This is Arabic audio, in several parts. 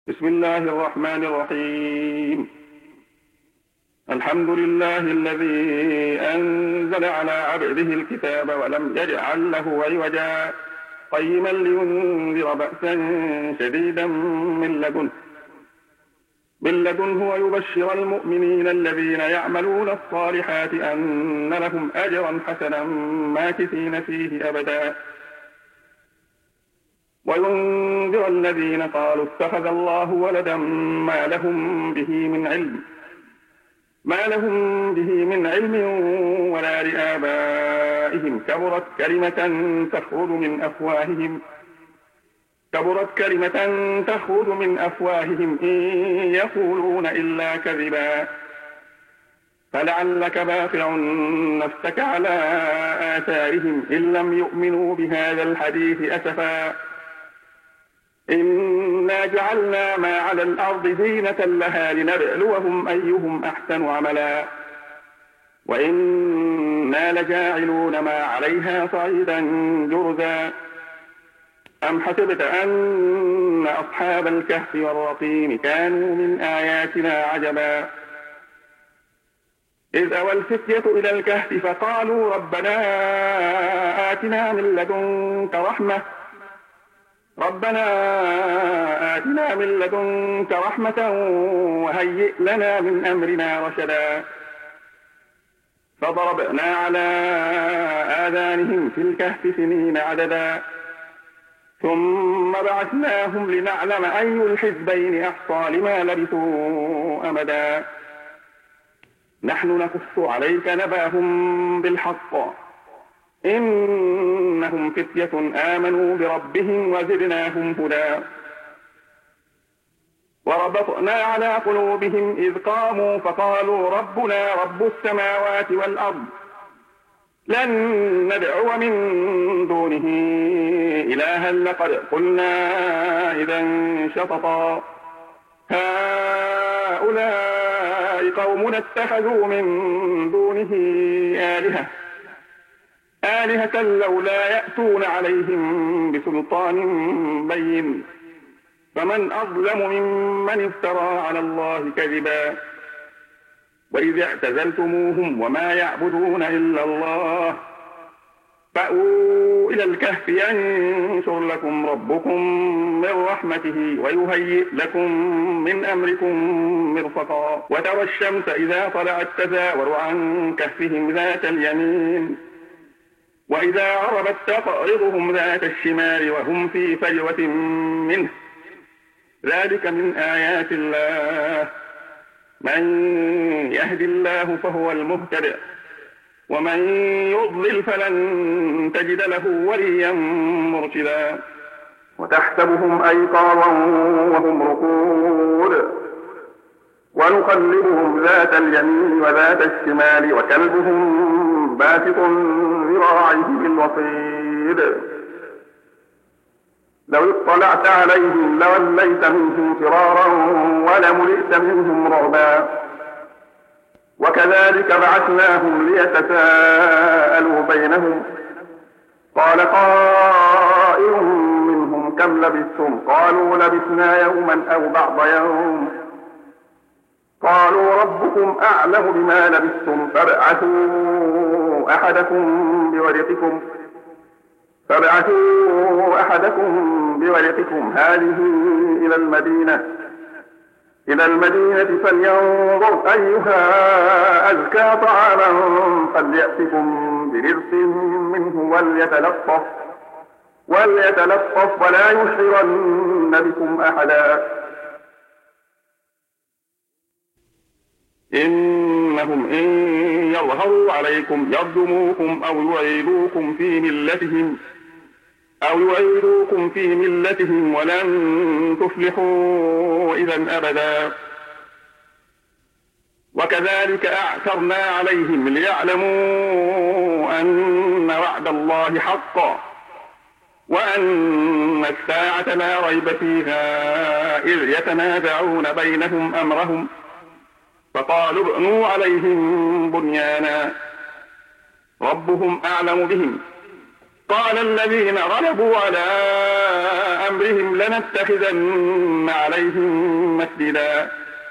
بسم الله الرحمن الرحيم. الحمد لله الذي أنزل على عبده الكتاب ولم يجعل له عوجا قيما لينذر بأسا شديدا من لدنه ويبشر المؤمنين الذين يعملون الصالحات أن لهم أجرا حسنا ماكثين فيه أبدا وينذر الذين قالوا اتخذ الله ولدا ما لهم به من علم ولا لآبائهم كبرت كلمة تخرج من أفواههم إن يقولون إلا كذبا فلعلك باخع نفسك على آثارهم إن لم يؤمنوا بهذا الحديث أسفا إنا جعلنا ما على الأرض زينة لها لنبلوهم أيهم أحسن عملا وإنا لجاعلون ما عليها صعيدا جرزا أم حسبت أن أصحاب الكهف والرقيم كانوا من آياتنا عجبا إذ أوى الفتية إلى الكهف فقالوا ربنا آتنا من لدنك رحمة وهيئ لنا من أمرنا رشدا فضربنا على آذانهم في الكهف سنين عددا ثم بعثناهم لنعلم أي الحزبين أحصى لما لبثوا أمدا نحن نقص عليك نبأهم بالحق إنهم فتية آمنوا بربهم وزدناهم هدى وربطنا على قلوبهم إذ قاموا فقالوا ربنا رب السماوات والأرض لن ندعو من دونه إلها لقد قلنا إذا شططا هؤلاء قومنا اتخذوا من دونه آلهة لولا يأتون عليهم بسلطان بين فمن أظلم ممن افترى على الله كذبا وإذ اعتزلتموهم وما يعبدون إلا الله فأووا إلى الكهف ينشر لكم ربكم من رحمته ويهيئ لكم من أمركم مرفقا وترى الشمس إذا طلعت تزاور عن كهفهم ذات اليمين وإذا غربت تقرضهم ذات الشمال وهم في فجوة منه ذلك من آيات الله من يهد الله فهو المهتد ومن يضلل فلن تجد له وليا مرشدا وتحسبهم أيقاظا وهم رقود ونقلبهم ذات اليمين وذات الشمال وكلبهم باسط ذراعيه بالوصيد لو اطلعت عليهم لوليت منهم فرارا ولملئت منهم رعبا وكذلك بعثناهم ليتساءلوا بينهم قال قائل منهم كم لبثتم قالوا لبثنا يوما أو بعض يوم قالوا ربكم أعلم بما لبثتم فابعثوا أحدكم بورقكم هذه إلى المدينة فلينظر أيها أزكى طعاما فليأتكم برزق منه وليتلطف ولا يشعرن بكم أحدا إنهم إن يظهروا عليكم يرجموكم أو يعيدوكم في ملتهم ولن تفلحوا إذا أبدا وكذلك أعثرنا عليهم ليعلموا أن وعد الله حق وأن الساعة لا ريب فيها إذ يتنازعون بينهم أمرهم فقالوا ابنوا عليهم بنيانا ربهم أعلم بهم قال الذين غلبوا على أمرهم لنتخذن عليهم مسجدا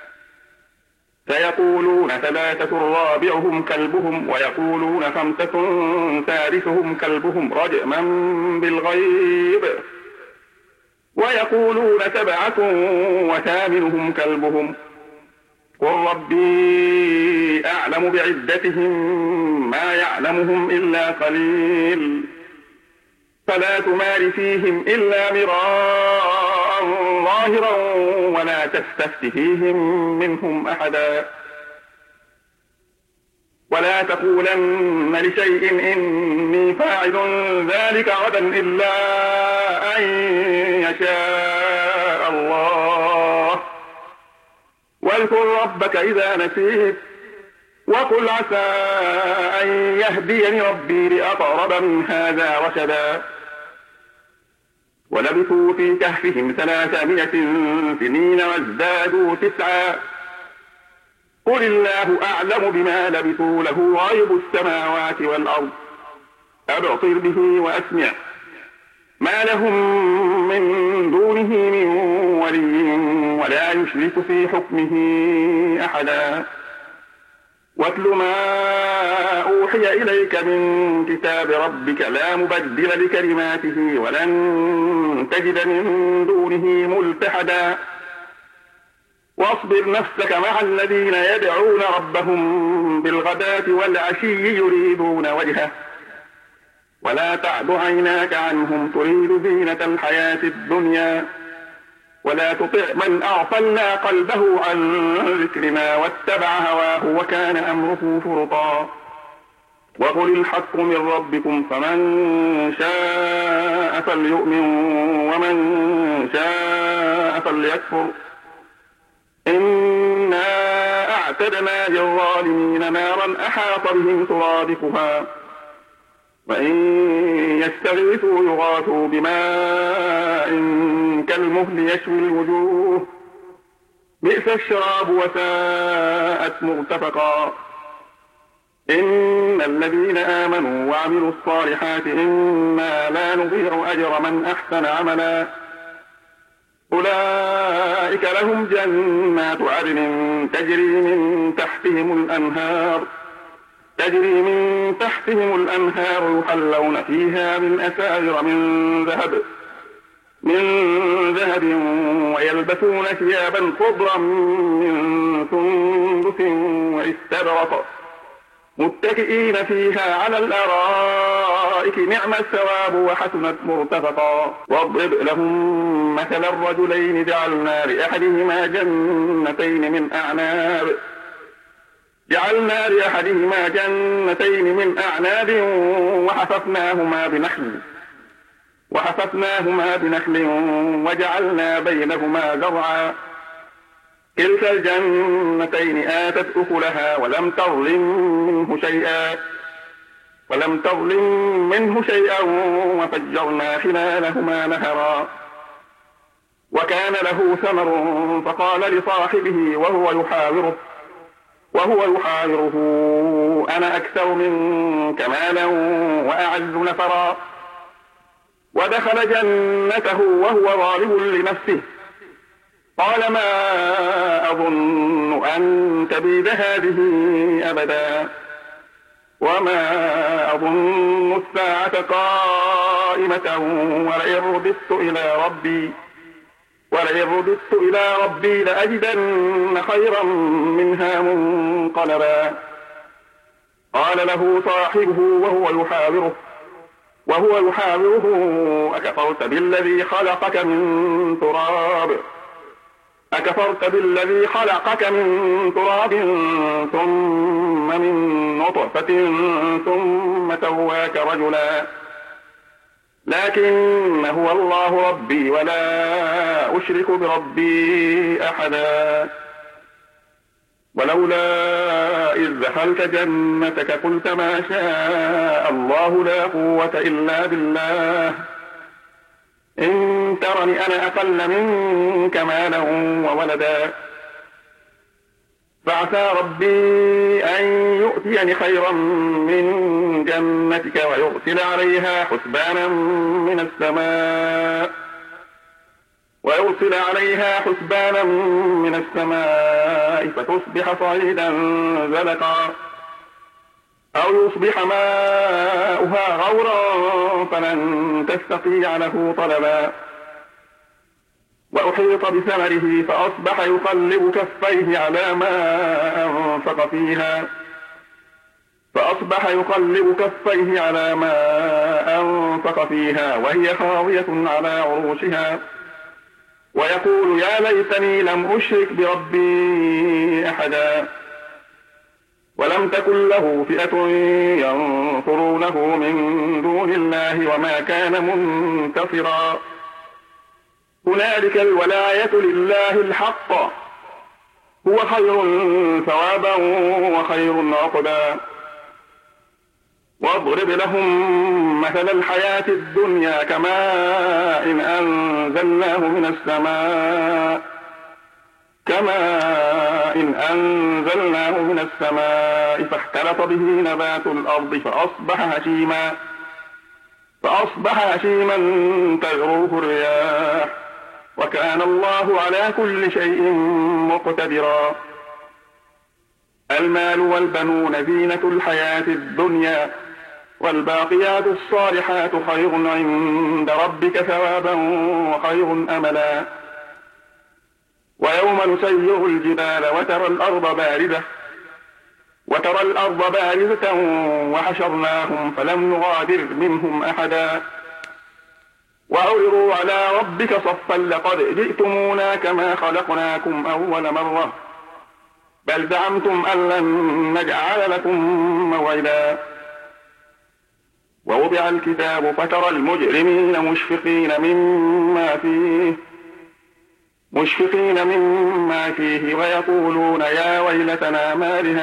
سيقولون 3 رابعهم كلبهم ويقولون 5 سادسهم كلبهم رجما بالغيب ويقولون 7 وثامنهم كلبهم قل ربي أعلم بعدتهم ما يعلمهم إلا قليل فلا تمار فيهم إلا مراء ظاهرا ولا تستفت فيهم منهم أحدا ولا تقولن لشيء إني فاعل ذلك غدا إلا أن يشاء الله واذكر ربك إذا نسيت وقل عسى أن يهديني ربي لأقرب من هذا رشدا ولبثوا في كهفهم 300 سنين وازدادوا 9 قل الله أعلم بما لبثوا له غيب السماوات والأرض أبصر به وأسمع ما لهم من دونه من ولي ولا يشرك في حكمه أحدا واتل ما أوحي إليك من كتاب ربك لا مبدل لكلماته ولن تجد من دونه ملتحدا واصبر نفسك مع الذين يدعون ربهم بالغداة والعشي يريدون وجهه ولا تعد عيناك عنهم تريد زينة الحياة الدنيا ولا تطع من أغفلنا قلبه عن ذكرنا واتبع هواه وكان أمره فرطا وقل الحق من ربكم فمن شاء فليؤمن ومن شاء فليكفر إنا أعتدنا للظالمين نارا أحاط بهم سرادقها وإن يستغيثوا يغاثوا بماء كالمهل يشوي الوجوه بئس الشراب وساءت مرتفقا إن الذين آمنوا وعملوا الصالحات إنا لا نضيع أجر من أحسن عملا أولئك لهم جنات عدن تجري من تحتهم الأنهار يحلون فيها من أساور من ذهب ويلبسون ثيابا خضرا من سندس واستبرق متكئين فيها على الأرائك نعم الثواب وحسنت مرتفقا واضرب لهم مثل الرجلين جعلنا لأحدهما جنتين من أعناب وحففناهما بنخل وجعلنا بينهما زرعا كلتا الجنتين آتت أكلها ولم تظلم منه شيئا وفجرنا خلالهما نهرا وكان له ثمر فقال لصاحبه وهو يحاوره أنا أكثر منك مالا وأعز نفرا ودخل جنته وهو ظالم لنفسه قال ما أظن أن تبيد هذه أبدا وما أظن الساعة قائمة ولئن رددت إلى ربي لأجدن خيرا منها منقلبا قال له صاحبه وهو يحاوره أكفرت بالذي خلقك من تراب ثم من نطفة ثم سواك رجلا لكن هو الله ربي ولا أشرك بربي أحدا ولولا إذ دخلت جنتك قلت ما شاء الله لا قوة إلا بالله إن ترني أنا أقل منك مالا وولدا فعسى ربي أن يؤتيني خيرا من جنتك ويرسل عليها حسبانا من السماء فتصبح صعيدا زلقا أو يصبح ماؤها غورا فلن تستطيع له طلبا وأحيط بثمره فأصبح يقلب كفيه على ما أنفق فيها وهي خاوية على عروشها ويقول يا ليتني لم أشرك بربي أحدا ولم تكن له فئة ينصرونه من دون الله وما كان منتصرا هنالك الولاية لله الحق هو خير ثوابا وخير عقبا واضرب لهم مثل الحياة الدنيا كماء إن أنزلناه من السماء فاختلط به نبات الأرض فأصبح هشيما تذروه الرياح وكان الله على كل شيء مقتدرا المال والبنون زينة الحياة الدنيا والباقيات الصالحات خير عند ربك ثوابا وخير أملا ويوم نسير الجبال وترى الأرض بارزة وحشرناهم فلم نغادر منهم أحدا وعرضوا على ربك صفا لقد جئتمونا كما خلقناكم أول مرة بل زعمتم أن لن نجعل لكم موعدا ووضع الكتاب فترى المجرمين مشفقين مما فيه ويقولون يا ويلتنا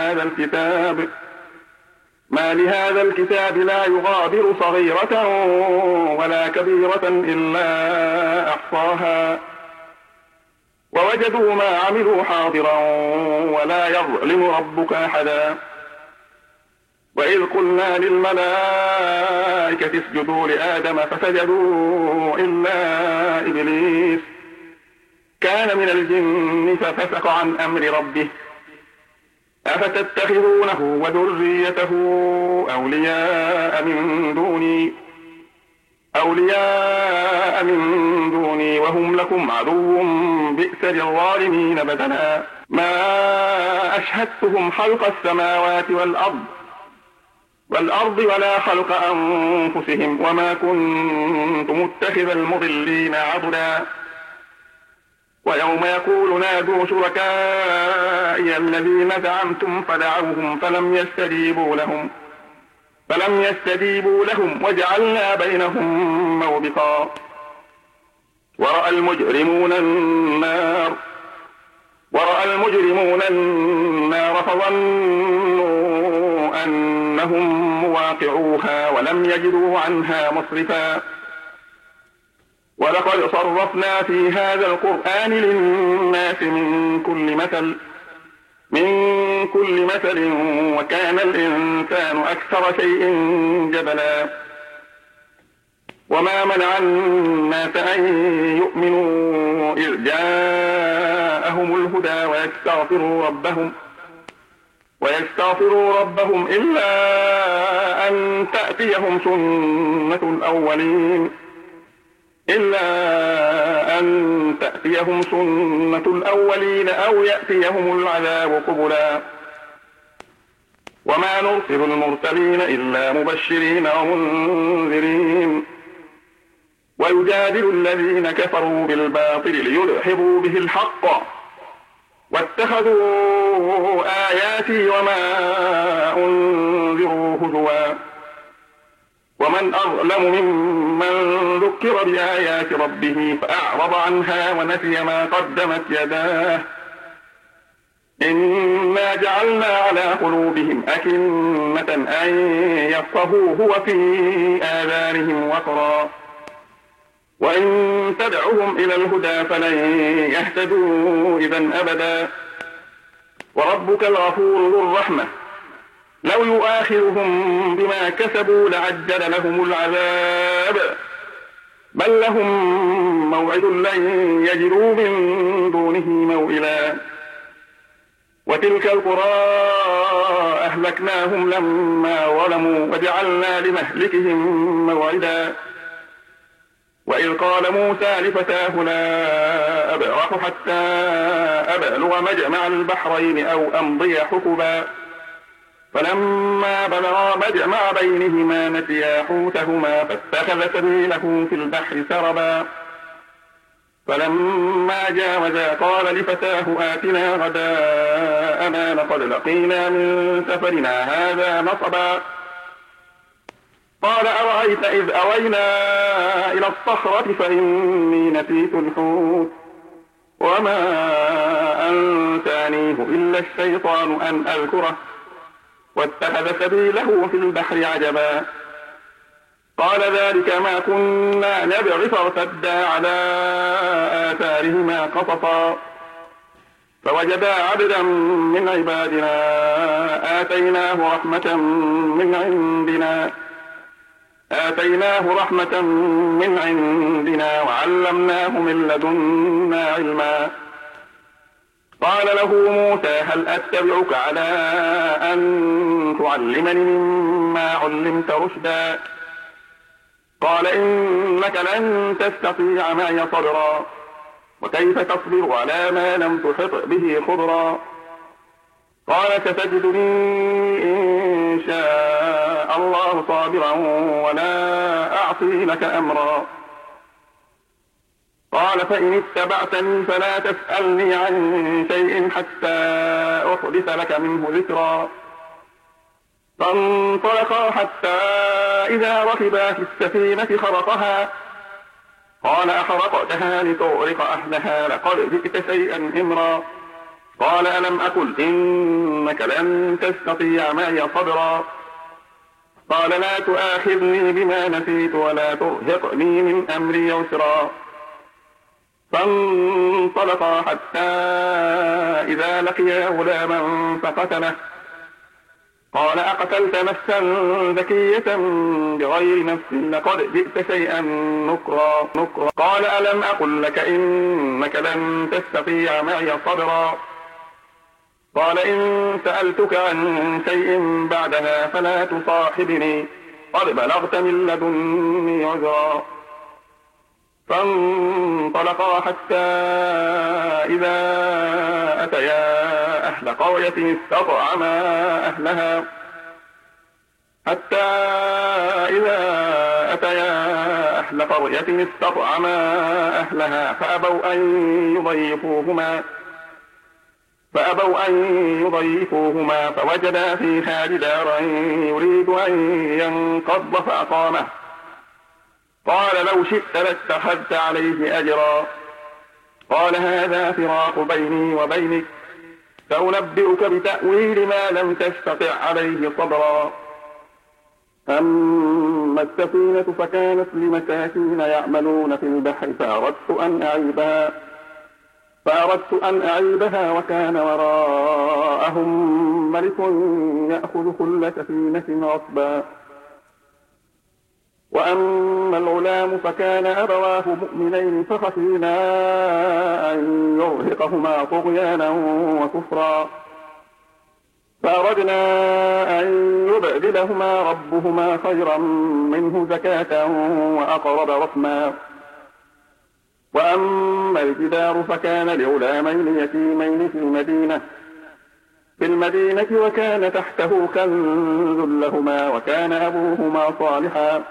ما لهذا الكتاب لا يغادر صغيرة ولا كبيرة إلا أحصاها ووجدوا ما عملوا حاضرا ولا يظلم ربك أحدا وإذ قلنا للملائكة اسجدوا لآدم فسجدوا إلا إبليس كان من الجن ففسق عن أمر ربه أفتتخذونه وذريته أولياء من دوني وهم لكم عدو بئس للظالمين بدلا ما أشهدتهم خلق السماوات والأرض ولا خلق أنفسهم وما كنت متخذ المضلين عضدا ويوم يقول نادوا شركائي الذين زعمتم فدعوهم فلم يستجيبوا لهم وجعلنا بينهم موبقا ورأى المجرمون النار فظنوا أنهم مواقعوها ولم يجدوا عنها مصرفا ولقد صرفنا في هذا القرآن للناس من كل مثل وكان الإنسان أكثر شيء جدلا وما منع الناس أن يؤمنوا إذ جاءهم الهدى ويستغفروا ربهم إلا أن تأتيهم سنة الأولين أو يأتيهم العذاب قبلا وما نرسل المرسلين إلا مبشرين ومنذرين ويجادل الذين كفروا بالباطل ليدحضوا به الحق واتخذوا آياتي وما أنذروا هزوا ومن أظلم ممن ذكر بآيات ربه فأعرض عنها ونسي ما قدمت يداه إنا جعلنا على قلوبهم أكنة أن يفقهوه وفي آذانهم وقرا وإن تدعهم إلى الهدى فلن يهتدوا إذا أبدا وربك الغفور ذو الرحمة لو يؤاخذهم بما كسبوا لعجل لهم العذاب بل لهم موعد لن يجدوا من دونه موئلا وتلك القرى أهلكناهم لما ظلموا وجعلنا لمهلكهم موعدا وإذ قال موسى لفتاه لا أبرح حتى أبلغ مجمع البحرين أو أمضي حقبا فلما بلغا مجمع بينهما نسيا حوتهما فاتخذ سبيله في البحر سربا فلما جاوزا قال لفتاه آتنا غداءنا لقد لقينا من سفرنا هذا نصبا قال أرأيت إذ أوينا إلى الصخرة فإني نسيت الحوت وما أنسانيه إلا الشيطان أن أذكره واتخذ سبيله في البحر عجبا قال ذلك ما كنا نبغي فارتدا على آثارهما قصصا فوجدا عبدا من عبادنا آتيناه رحمة من عندنا وعلمناه من لدنا علما قال له موسى هل أتبعك على أن تعلمني مما علمت رشدا قال إنك لن تستطيع معي صبرا وكيف تصبر على ما لم تحط به خبرا قال ستجدني إن شاء الله صابرا ولا أعصي لك أمرا قال فإن اتبعتني فلا تسألني عن شيء حتى أحدث لك منه ذكرا فانطلقا حتى إذا ركبا في السفينة خرقها قال أخرقتها لتغرق أهلها لقد جئت شيئا إمرا قال ألم أقل إنك لن تستطيع معي صبرا قال لا تؤاخذني بما نسيت ولا ترهقني من أمري عسرا فانطلقا حتى إذا لقيا غلاما فقتله قال أقتلت نفسا ذكية بغير نفس لقد جئت شيئا نكرا قال ألم أقل لك إنك لن تستطيع معي صبرا قال إن سألتك عن شيء بعدها فلا تصاحبني قد بلغت من لدني عذرا فانطلقا حتى إذا أتيا أهل قرية استطعما أهلها فأبوا أن يضيفوهما فوجدا فيها جدارا يريد أن ينقض فأقامه قال لو شئت لاتخذت عليه أجرا قال هذا فراق بيني وبينك سأنبئك بتأويل ما لم تستطع عليه صبرا أما السفينة فكانت لمساكين يعملون في البحر فأردت أن أعيبها وكان وراءهم ملك يأخذ كل سفينة غصبا وأما الغلام فكان أبواه مؤمنين فخشينا أن يرهقهما طغيانا وكفرا فأردنا أن يبدلهما ربهما خيرا منه زكاة وأقرب رحما وأما الجدار فكان لغلامين يتيمين في المدينة وكان تحته كنز لهما وكان أبوهما صالحا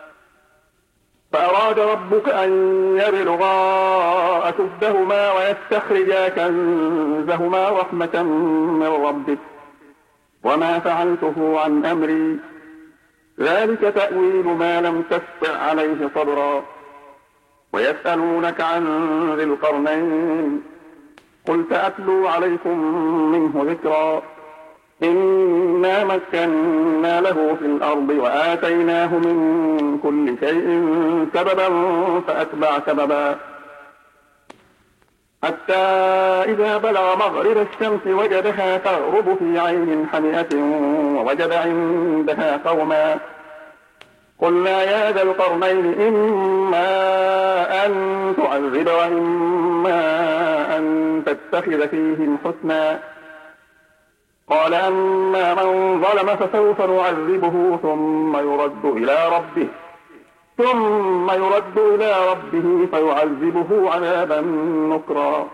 فأراد ربك أن يبلغا أشدهما ويستخرجا كنزهما رحمة من ربك وما فعلته عن أمري ذلك تأويل ما لم تستطع عليه صبرا ويسألونك عن ذي القرنين قل سأتلو عليكم منه ذكرا إنا مكنا له في الأرض وآتيناه من كل شيء سببا فأتبع سببا حتى إذا بلغ مغرب الشمس وجدها تغرب في عين حمئة ووجد عندها قوما. قلنا يا ذا القرنين إما أن تعذب وإما أن تتخذ فيهم حسنا. قال أما من ظلم فسوف نعذبه ثم يرد إلى ربه فيعذبه عذابا نكرا.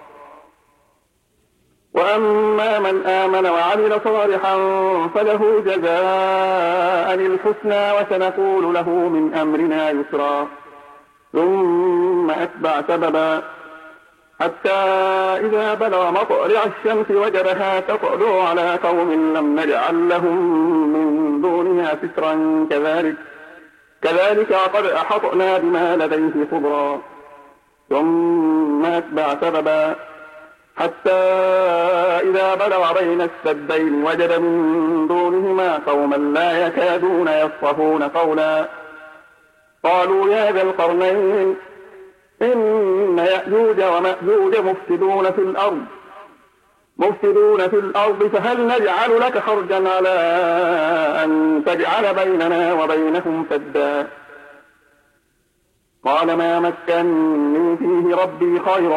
وأما من آمن وعمل صالحا فله جزاء الحسنى وسنقول له من أمرنا يسرا. ثم أتبع سببا حتى إذا بلغ مطلع الشمس وجدها تطلع على قوم لم نجعل لهم من دونها سترا كذلك وقد أحطنا بما لديه خبرا. ثم أتبع سببا حتى إذا بلغ بين السدين وجد من دونهما قوما لا يكادون يفقهون قولا. قالوا يا ذا القرنين إن يأجوج ومأجوج مفسدون في الأرض فهل نجعل لك خرجا على أن تجعل بيننا وبينهم سدا. قال ما مكنني فيه ربي خير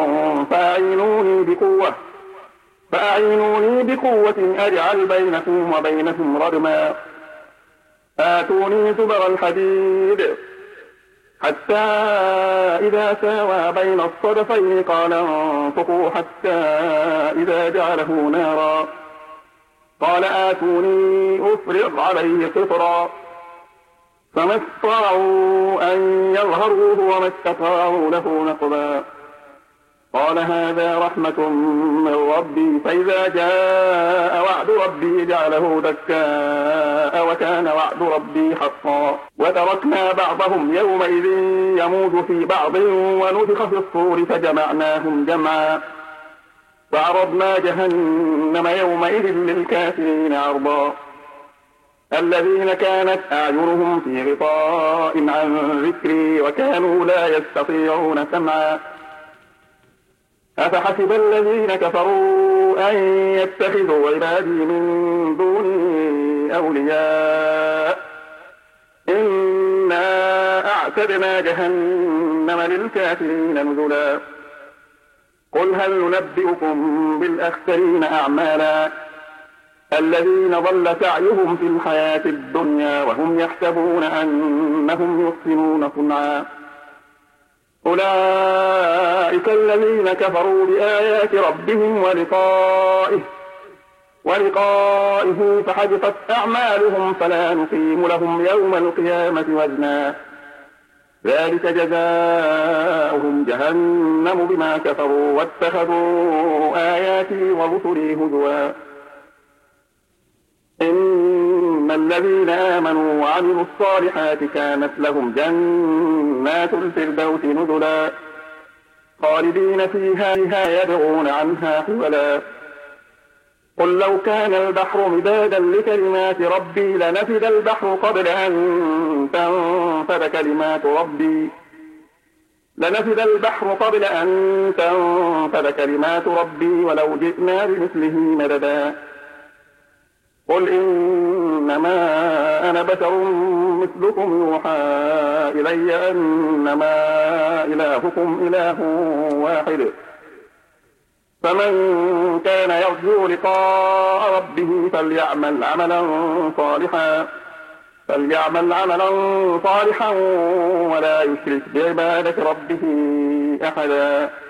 فأعينوني بقوة أجعل بينكم وبينهم ردما. آتوني زبر الحديد حتى إذا ساوى بين الصدفين قال انفقوا حتى إذا جعله نارا. قال آتوني أفرغ عليه قطرا. فما استطاعوا أن يظهروه وما استطاعوا له نقبا. قال هذا رحمة من ربي فإذا جاء وعد ربي جعله دكاء وكان وعد ربي حقا. وتركنا بعضهم يومئذ يموج في بعض ونفخ في الصور فجمعناهم جمعا. فعرضنا جهنم يومئذ للكافرين عرضا. الذين كانت أعينهم في غطاء عن ذكري وكانوا لا يستطيعون سمعا. أفحسب الذين كفروا أن يتخذوا عبادي من دوني أولياء إنا أعتدنا جهنم للكافرين نزلا. قل هل ننبئكم بالأخسرين أعمالا الذين ضل سعيهم في الحياة الدنيا وهم يحسبون أنهم يحسنون صنعا. أولئك الذين كفروا بآيات ربهم ولقائه فحبطت أعمالهم فلا نقيم لهم يوم القيامة وزنا. ذلك جزاؤهم جهنم بما كفروا واتخذوا آياتي ورسلي هزوا. إن الذين آمنوا وعملوا الصالحات كانت لهم جنات الفردوس نزلا خالدين فيها يبغون عنها حولا. قل لو كان البحر مدادا لكلمات ربي لنفد البحر قبل أن تنفد كلمات ربي ولو جئنا بمثله مددا. قل إنما أنا بشر مثلكم يوحى إلي أنما إلهكم إله واحد. فمن كان يرجو لقاء ربه فليعمل عملا صالحا ولا يشرك بعبادة ربه أحدا.